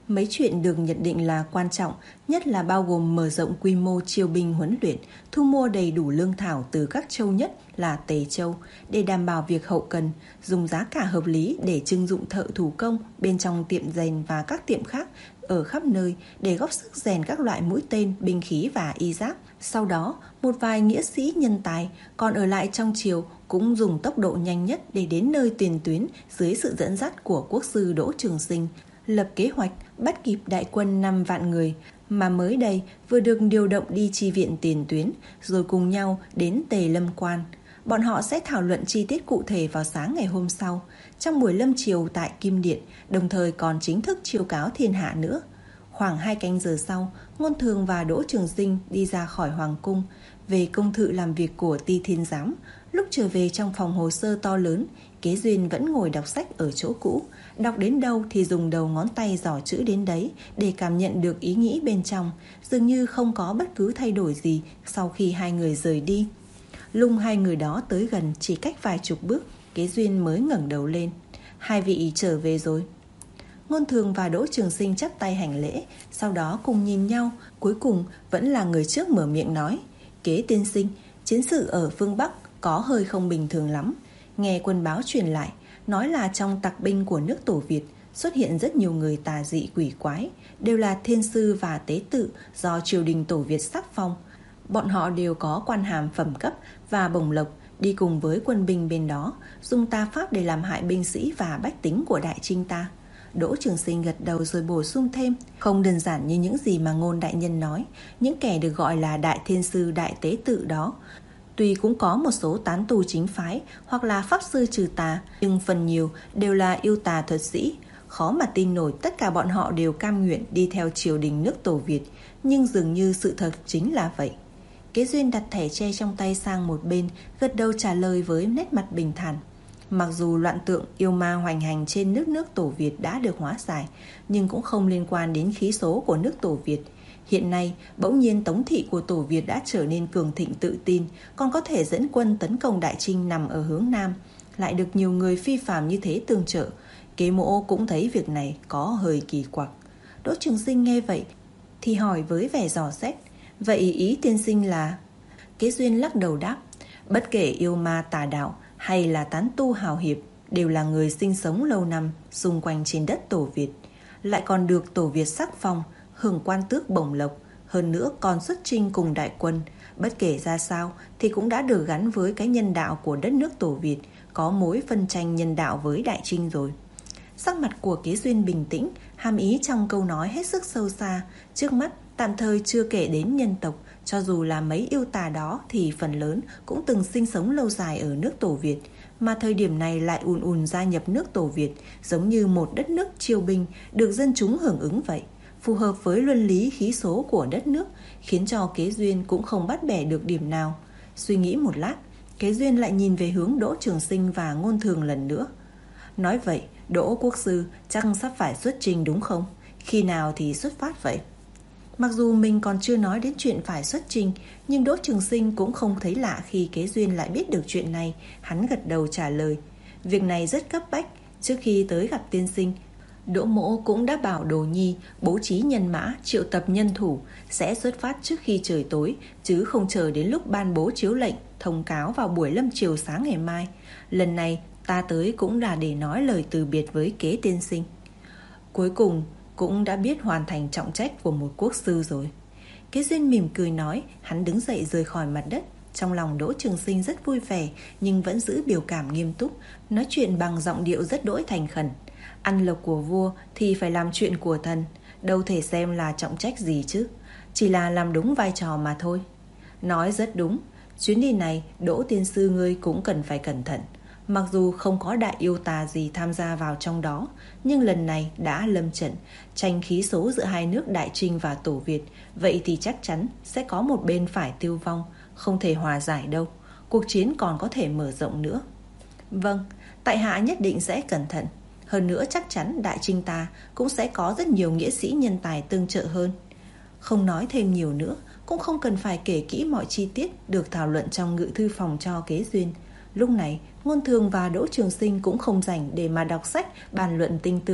Mấy chuyện được nhận định là quan trọng nhất là bao gồm mở rộng quy mô chiêu binh huấn luyện, thu mua đầy đủ lương thảo từ các châu nhất là Tề Châu để đảm bảo việc hậu cần, dùng giá cả hợp lý để trưng dụng thợ thủ công bên trong tiệm rèn và các tiệm khác ở khắp nơi để góp sức rèn các loại mũi tên, binh khí và y giáp. Sau đó, một vài nghĩa sĩ nhân tài còn ở lại trong triều cũng dùng tốc độ nhanh nhất để đến nơi tiền tuyến dưới sự dẫn dắt của quốc sư Đỗ Trường Sinh, lập kế hoạch bắt kịp đại quân năm vạn người mà mới đây vừa được điều động đi chi viện tiền tuyến, rồi cùng nhau đến Tề Lâm Quan. Bọn họ sẽ thảo luận chi tiết cụ thể vào sáng ngày hôm sau, trong buổi lâm chiều tại Kim Điện, đồng thời còn chính thức chiêu cáo thiên hạ nữa. Khoảng hai canh giờ sau, Ngôn Thường và Đỗ Trường Sinh đi ra khỏi Hoàng Cung, về công thự làm việc của Ti Thiên Giám. Lúc trở về trong phòng hồ sơ to lớn, Kế Duyên vẫn ngồi đọc sách ở chỗ cũ. Đọc đến đâu thì dùng đầu ngón tay dò chữ đến đấy để cảm nhận được ý nghĩ bên trong, dường như không có bất cứ thay đổi gì sau khi hai người rời đi. Lúc hai người đó tới gần chỉ cách vài chục bước, Kế Duyên mới ngẩng đầu lên. Hai vị trở về rồi. Ngôn Thường và Đỗ Trường Sinh chắp tay hành lễ, sau đó cùng nhìn nhau. Cuối cùng vẫn là người trước mở miệng nói: Kế tiên sinh, chiến sự ở phương Bắc có hơi không bình thường lắm. Nghe quân báo truyền lại, nói là trong tặc binh của nước Tổ Việt xuất hiện rất nhiều người tà dị quỷ quái, đều là thiên sư và tế tự do triều đình Tổ Việt sắc phong. Bọn họ đều có quan hàm phẩm cấp và bổng lộc, đi cùng với quân binh bên đó, dùng tà pháp để làm hại binh sĩ và bách tính của đại trinh ta. Đỗ Trường Sinh gật đầu rồi bổ sung thêm: không đơn giản như những gì mà Ngôn đại nhân nói. Những kẻ được gọi là đại thiên sư, đại tế tự đó tuy cũng có một số tán tu chính phái hoặc là pháp sư trừ tà, nhưng phần nhiều đều là yêu tà thuật sĩ. Khó mà tin nổi tất cả bọn họ đều cam nguyện đi theo triều đình nước Tổ Việt, nhưng dường như sự thật chính là vậy. Kế Duyên đặt thẻ tre trong tay sang một bên, gật đầu trả lời với nét mặt bình thản. Mặc dù loạn tượng yêu ma hoành hành trên nước nước Tổ Việt đã được hóa giải, nhưng cũng không liên quan đến khí số của nước Tổ Việt. Hiện nay, bỗng nhiên Tống thị của Tổ Việt đã trở nên cường thịnh tự tin, còn có thể dẫn quân tấn công Đại Trinh nằm ở hướng Nam, lại được nhiều người phi phàm như thế tương trợ. Kế Mỗ cũng thấy việc này có hơi kỳ quặc. Đỗ Trường Sinh nghe vậy thì hỏi với vẻ dò xét: vậy ý tiên sinh là? Kế Duyên lắc đầu đáp: bất kể yêu ma tà đạo hay là tán tu hào hiệp, đều là người sinh sống lâu năm xung quanh trên đất Tổ Việt, lại còn được Tổ Việt sắc phong, hưởng quan tước bổng lộc, hơn nữa còn xuất chinh cùng đại quân. Bất kể ra sao thì cũng đã được gắn với cái nhân đạo của đất nước Tổ Việt, có mối phân tranh nhân đạo với Đại Trinh rồi. Sắc mặt của Kế Duyên bình tĩnh, hàm ý trong câu nói hết sức sâu xa. Trước mắt tạm thời chưa kể đến nhân tộc, cho dù là mấy yêu tà đó thì phần lớn cũng từng sinh sống lâu dài ở nước Tổ Việt, mà thời điểm này lại ùn ùn gia nhập nước Tổ Việt, giống như một đất nước chiêu binh được dân chúng hưởng ứng vậy, phù hợp với luân lý khí số của đất nước, khiến cho Kế Duyên cũng không bắt bẻ được điểm nào. Suy nghĩ một lát, Kế Duyên lại nhìn về hướng Đỗ Trường Sinh và Ngôn Thường lần nữa. Nói vậy, Đỗ quốc sư chắc sắp phải xuất trình đúng không? Khi nào thì xuất phát vậy? Mặc dù mình còn chưa nói đến chuyện phải xuất trình, nhưng Đỗ Trường Sinh cũng không thấy lạ khi Kế Duyên lại biết được chuyện này. Hắn gật đầu trả lời: việc này rất cấp bách. Trước khi tới gặp tiên sinh, Đỗ mỗ cũng đã bảo Đồ Nhi bố trí nhân mã, triệu tập nhân thủ, sẽ xuất phát trước khi trời tối, chứ không chờ đến lúc ban bố chiếu lệnh thông cáo vào buổi lâm chiều sáng ngày mai. Lần này ta tới cũng là để nói lời từ biệt với Kế tiên sinh. Cuối cùng cũng đã biết hoàn thành trọng trách của một quốc sư rồi. Kế Duyên mỉm cười nói. Hắn đứng dậy rời khỏi mặt đất. Trong lòng Đỗ Trường Sinh rất vui vẻ, nhưng vẫn giữ biểu cảm nghiêm túc, nói chuyện bằng giọng điệu rất đỗi thành khẩn. Ăn lộc của vua thì phải làm chuyện của thần, đâu thể xem là trọng trách gì chứ, chỉ là làm đúng vai trò mà thôi. Nói rất đúng. Chuyến đi này Đỗ tiên sư ngươi cũng cần phải cẩn thận. Mặc dù không có đại yêu tà gì tham gia vào trong đó, nhưng lần này đã lâm trận, tranh khí số giữa hai nước Đại Trinh và Tổ Việt, vậy thì chắc chắn sẽ có một bên phải tiêu vong, không thể hòa giải đâu. Cuộc chiến còn có thể mở rộng nữa. Vâng, tại hạ nhất định sẽ cẩn thận. Hơn nữa chắc chắn Đại Trinh ta cũng sẽ có rất nhiều nghĩa sĩ nhân tài tương trợ hơn. Không nói thêm nhiều nữa, cũng không cần phải kể kỹ mọi chi tiết được thảo luận trong ngự thư phòng cho Kế Duyên. Lúc này Ngôn Thường và Đỗ Trường Sinh cũng không rảnh để mà đọc sách bàn luận tinh tượng,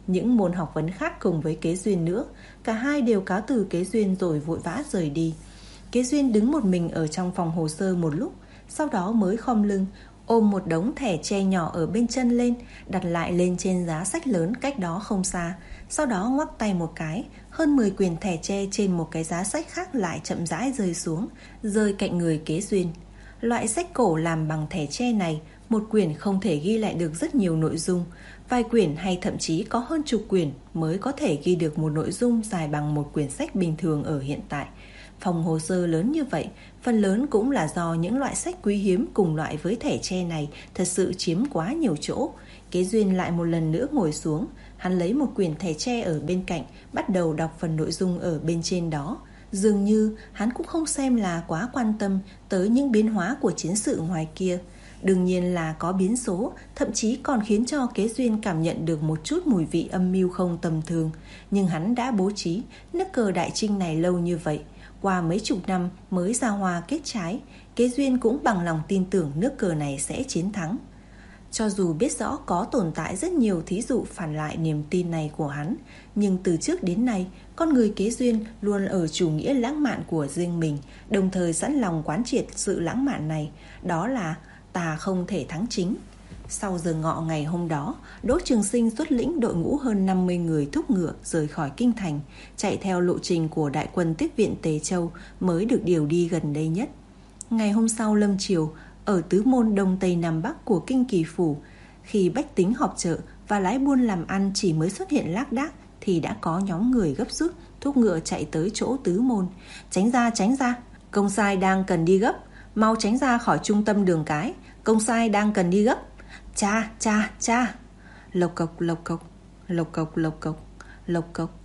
những môn học vấn khác cùng với Kế Duyên nữa. Cả hai đều cáo từ Kế Duyên rồi vội vã rời đi. Kế Duyên đứng một mình ở trong phòng hồ sơ một lúc, sau đó mới khom lưng, ôm một đống thẻ tre nhỏ ở bên chân lên, đặt lại lên trên giá sách lớn cách đó không xa. Sau đó ngoắc tay một cái, hơn mười quyển thẻ tre trên một cái giá sách khác lại chậm rãi rơi xuống, rơi cạnh người Kế Duyên. Loại sách cổ làm bằng thẻ tre này, một quyển không thể ghi lại được rất nhiều nội dung. Vài quyển hay thậm chí có hơn chục quyển mới có thể ghi được một nội dung dài bằng một quyển sách bình thường ở hiện tại. Phòng hồ sơ lớn như vậy, phần lớn cũng là do những loại sách quý hiếm cùng loại với thẻ tre này thật sự chiếm quá nhiều chỗ. Kế Duyên lại một lần nữa ngồi xuống, hắn lấy một quyển thẻ tre ở bên cạnh, bắt đầu đọc phần nội dung ở bên trên đó. Dường như hắn cũng không xem là quá quan tâm tới những biến hóa của chiến sự ngoài kia. Đương nhiên là có biến số, thậm chí còn khiến cho Kế Duyên cảm nhận được một chút mùi vị âm mưu không tầm thường. Nhưng hắn đã bố trí nước cờ Đại Trinh này lâu như vậy, qua mấy chục năm mới ra hoa kết trái, Kế Duyên cũng bằng lòng tin tưởng nước cờ này sẽ chiến thắng. Cho dù biết rõ có tồn tại rất nhiều thí dụ phản lại niềm tin này của hắn, nhưng từ trước đến nay, con người Kế Duyên luôn ở chủ nghĩa lãng mạn của riêng mình, đồng thời sẵn lòng quán triệt sự lãng mạn này, đó là tà không thể thắng chính. Sau giờ ngọ ngày hôm đó, Đỗ Trường Sinh xuất lĩnh đội ngũ hơn năm mươi người thúc ngựa rời khỏi kinh thành, chạy theo lộ trình của đại quân tiếp viện Tề Châu mới được điều đi gần đây nhất. Ngày hôm sau lâm chiều, ở tứ môn đông tây nam bắc của kinh Kỳ phủ, khi bách tính họp chợ và lái buôn làm ăn chỉ mới xuất hiện lác đác, thì đã có nhóm người gấp rút thúc ngựa chạy tới chỗ tứ môn. Tránh ra, tránh ra, công sai đang cần đi gấp, mau tránh ra khỏi trung tâm đường cái, công sai đang cần đi gấp. Cha, cha, cha. Lộc cộc, lộc cộc, lộc cộc, lộc cộc, lộc cộc.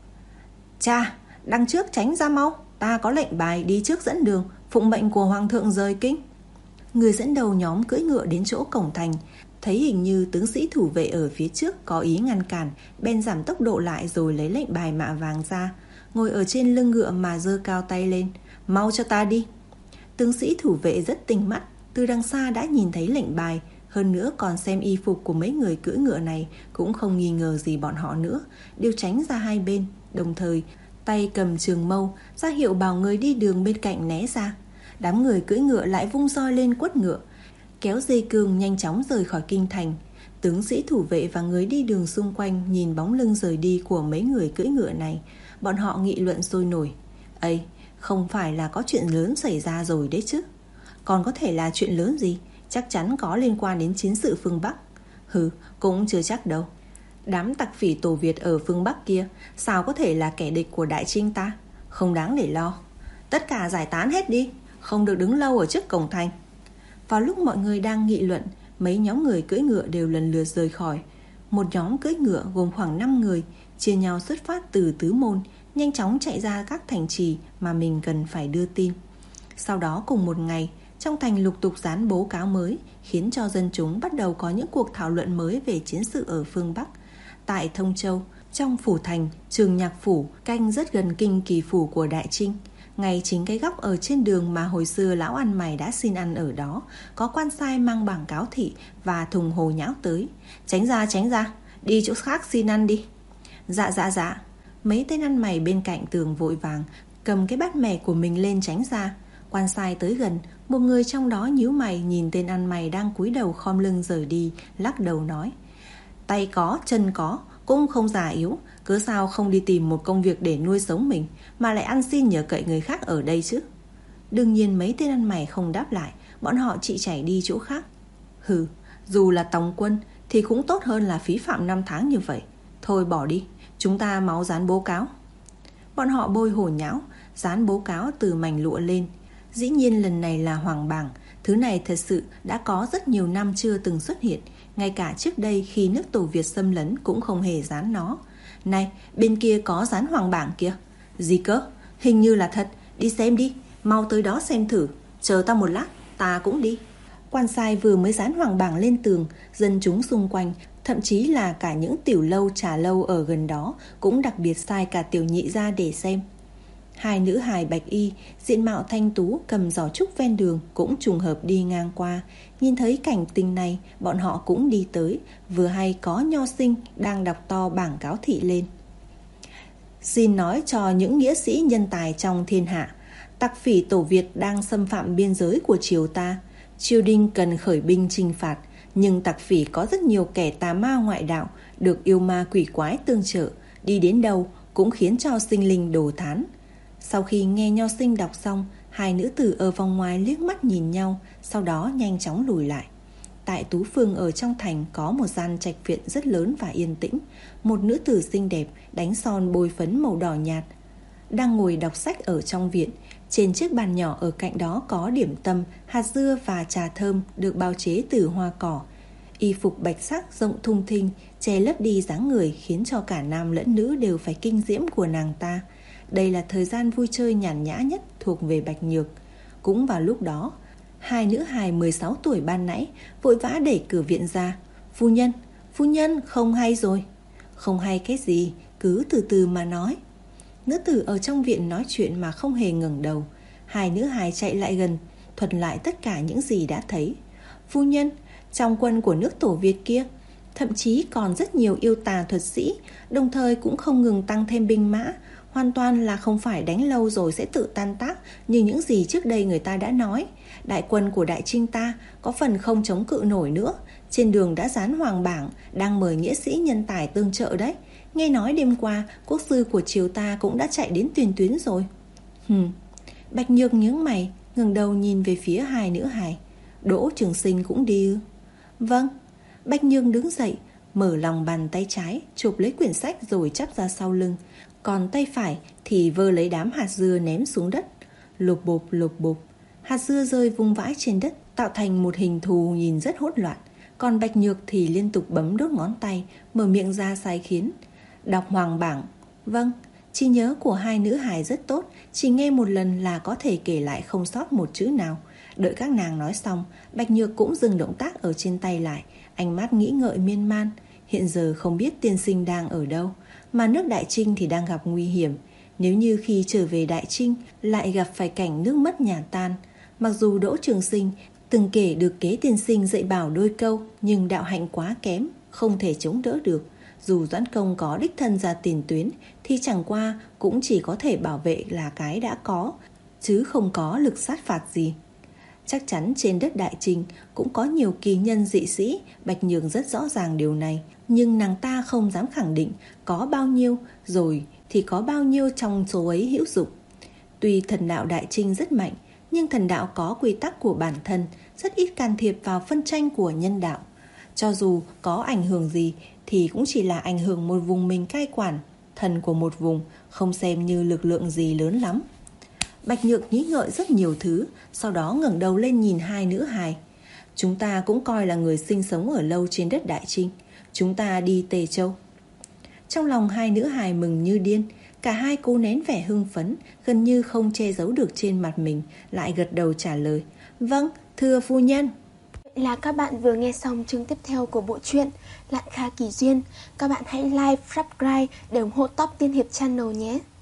Cha, đằng trước tránh ra mau, ta có lệnh bài đi trước dẫn đường, phụng mệnh của hoàng thượng rời kinh. Người dẫn đầu nhóm cưỡi ngựa đến chỗ cổng thành, thấy hình như tướng sĩ thủ vệ ở phía trước có ý ngăn cản, bèn giảm tốc độ lại rồi lấy lệnh bài mạ vàng ra, ngồi ở trên lưng ngựa mà giơ cao tay lên. Mau cho ta đi. Tướng sĩ thủ vệ rất tinh mắt, từ đằng xa đã nhìn thấy lệnh bài, hơn nữa còn xem y phục của mấy người cưỡi ngựa này, cũng không nghi ngờ gì bọn họ nữa, đều tránh ra hai bên, đồng thời tay cầm trường mâu ra hiệu bảo người đi đường bên cạnh né ra. Đám người cưỡi ngựa lại vung roi lên quất ngựa, kéo dây cương nhanh chóng rời khỏi kinh thành. Tướng sĩ thủ vệ và người đi đường xung quanh nhìn bóng lưng rời đi của mấy người cưỡi ngựa này, bọn họ nghị luận sôi nổi. Ây, không phải là có chuyện lớn xảy ra rồi đấy chứ? Còn có thể là chuyện lớn gì? Chắc chắn có liên quan đến chiến sự phương Bắc. Hừ, cũng chưa chắc đâu. Đám tặc phỉ Tổ Việt ở phương Bắc kia sao có thể là kẻ địch của Đại Trinh ta? Không đáng để lo. Tất cả giải tán hết đi, không được đứng lâu ở trước cổng thành. Vào lúc mọi người đang nghị luận, mấy nhóm người cưỡi ngựa đều lần lượt rời khỏi. Một nhóm cưỡi ngựa gồm khoảng năm người, chia nhau xuất phát từ tứ môn, nhanh chóng chạy ra các thành trì mà mình cần phải đưa tin. Sau đó cùng một ngày, trong thành lục tục dán báo cáo mới, khiến cho dân chúng bắt đầu có những cuộc thảo luận mới về chiến sự ở phương Bắc. Tại Thông Châu, trong phủ thành, Trường Nhạc phủ canh rất gần kinh Kỳ phủ của Đại Trinh. Ngay chính cái góc ở trên đường mà hồi xưa lão ăn mày đã xin ăn ở đó, có quan sai mang bảng cáo thị và thùng hồ nhão tới. Tránh ra, tránh ra, đi chỗ khác xin ăn đi. Dạ, dạ, dạ. Mấy tên ăn mày bên cạnh tường vội vàng cầm cái bát mè của mình lên tránh ra. Quan sai tới gần, một người trong đó nhíu mày nhìn tên ăn mày đang cúi đầu khom lưng rời đi, lắc đầu nói: Tay có, chân có, cũng không già yếu, cớ sao không đi tìm một công việc để nuôi sống mình, mà lại ăn xin nhờ cậy người khác ở đây chứ? Đương nhiên mấy tên ăn mày không đáp lại, bọn họ chỉ chảy đi chỗ khác. Hừ, dù là tòng quân thì cũng tốt hơn là phí phạm năm tháng như vậy. Thôi bỏ đi, chúng ta máu dán báo cáo. Bọn họ bôi hồ nhão, dán báo cáo từ mảnh lụa lên. Dĩ nhiên lần này là hoàng bảng, thứ này thật sự đã có rất nhiều năm chưa từng xuất hiện. Ngay cả trước đây khi nước Tổ Việt xâm lấn cũng không hề dán nó. Này, bên kia có dán hoàng bảng kìa. Gì cơ? Hình như là thật, đi xem đi, mau tới đó xem thử. Chờ ta một lát, ta cũng đi. Quan sai vừa mới dán hoàng bảng lên tường, dân chúng xung quanh, thậm chí là cả những tiểu lâu trà lâu ở gần đó cũng đặc biệt sai cả tiểu nhị ra để xem. Hai nữ hài bạch y, diện mạo thanh tú cầm giỏ trúc ven đường cũng trùng hợp đi ngang qua. Nhìn thấy cảnh tình này, bọn họ cũng đi tới. Vừa hay có nho sinh đang đọc to bảng cáo thị lên: xin nói cho những nghĩa sĩ nhân tài trong thiên hạ, tặc phỉ Tổ Việt đang xâm phạm biên giới của triều ta. Triều đình cần khởi binh chinh phạt, nhưng tặc phỉ có rất nhiều kẻ tà ma ngoại đạo, được yêu ma quỷ quái tương trợ, đi đến đâu cũng khiến cho sinh linh đồ thán. Sau khi nghe nho sinh đọc xong, hai nữ tử ở vòng ngoài liếc mắt nhìn nhau, sau đó nhanh chóng lùi lại. Tại Tú Phương ở trong thành có một gian trạch viện rất lớn và yên tĩnh. Một nữ tử xinh đẹp đánh son bôi phấn màu đỏ nhạt đang ngồi đọc sách ở trong viện. Trên chiếc bàn nhỏ ở cạnh đó có điểm tâm, hạt dưa và trà thơm được bào chế từ hoa cỏ. Y phục bạch sắc rộng thùng thình che lấp đi dáng người, khiến cho cả nam lẫn nữ đều phải kinh diễm của nàng ta. Đây là thời gian vui chơi nhàn nhã nhất thuộc về Bạch Nhược. Cũng vào lúc đó, hai nữ hài mười sáu tuổi ban nãy vội vã đẩy cửa viện ra. Phu nhân, phu nhân, không hay rồi. Không hay cái gì, cứ từ từ mà nói. Nữ tử ở trong viện nói chuyện mà không hề ngẩng đầu. Hai nữ hài chạy lại gần, thuật lại tất cả những gì đã thấy. Phu nhân, trong quân của nước Tổ Việt kia, thậm chí còn rất nhiều yêu tà thuật sĩ, đồng thời cũng không ngừng tăng thêm binh mã. Hoàn toàn là không phải đánh lâu rồi sẽ tự tan tác như những gì trước đây người ta đã nói. Đại quân của Đại Trinh ta có phần không chống cự nổi nữa. Trên đường đã dán hoàng bảng, đang mời nghĩa sĩ nhân tài tương trợ đấy. Nghe nói đêm qua quốc sư của triều ta cũng đã chạy đến tiền tuyến rồi. Hừm. Bạch Nhược nhướng mày, ngẩng đầu nhìn về phía hai nữ hài. Đỗ Trường Sinh cũng đi ư? Vâng. Bạch Nhược đứng dậy, mở lòng bàn tay trái, chụp lấy quyển sách rồi chắp ra sau lưng. Còn tay phải thì vơ lấy đám hạt dưa ném xuống đất. Lộp bộp lộp bộp, hạt dưa rơi vung vãi trên đất, tạo thành một hình thù nhìn rất hỗn loạn. Còn Bạch Nhược thì liên tục bấm đốt ngón tay, mở miệng ra sai khiến. Đọc hoàng bảng. Vâng. Trí nhớ của hai nữ hài rất tốt, chỉ nghe một lần là có thể kể lại không sót một chữ nào. Đợi các nàng nói xong, Bạch Nhược cũng dừng động tác ở trên tay lại, ánh mắt nghĩ ngợi miên man. Hiện giờ không biết tiên sinh đang ở đâu, mà nước Đại Trinh thì đang gặp nguy hiểm. Nếu như khi trở về Đại Trinh lại gặp phải cảnh nước mất nhà tan. Mặc dù Đỗ Trường Sinh từng kể được kế tiên sinh dạy bảo đôi câu, nhưng đạo hạnh quá kém, không thể chống đỡ được. Dù Doãn Công có đích thân ra tiền tuyến thì chẳng qua cũng chỉ có thể bảo vệ là cái đã có, chứ không có lực sát phạt gì. Chắc chắn trên đất Đại Trinh cũng có nhiều kỳ nhân dị sĩ, Bạch Nhược rất rõ ràng điều này. Nhưng nàng ta không dám khẳng định có bao nhiêu, rồi thì có bao nhiêu trong số ấy hữu dụng. Tuy thần đạo Đại Trinh rất mạnh, nhưng thần đạo có quy tắc của bản thân, rất ít can thiệp vào phân tranh của nhân đạo. Cho dù có ảnh hưởng gì thì cũng chỉ là ảnh hưởng một vùng mình cai quản, thần của một vùng không xem như lực lượng gì lớn lắm. Bạch Nhược nghĩ ngợi rất nhiều thứ, sau đó ngẩng đầu lên nhìn hai nữ hài. Chúng ta cũng coi là người sinh sống ở lâu trên đất Đại Trinh. Chúng ta đi Tề Châu. Trong lòng hai nữ hài mừng như điên, cả hai cố nén vẻ hưng phấn, gần như không che giấu được trên mặt mình, lại gật đầu trả lời. Vâng, thưa phu nhân. Vậy là các bạn vừa nghe xong chương tiếp theo của bộ truyện Lạn Kha Kỳ Duyên. Các bạn hãy like, subscribe để ủng hộ Top Tiên Hiệp Channel nhé.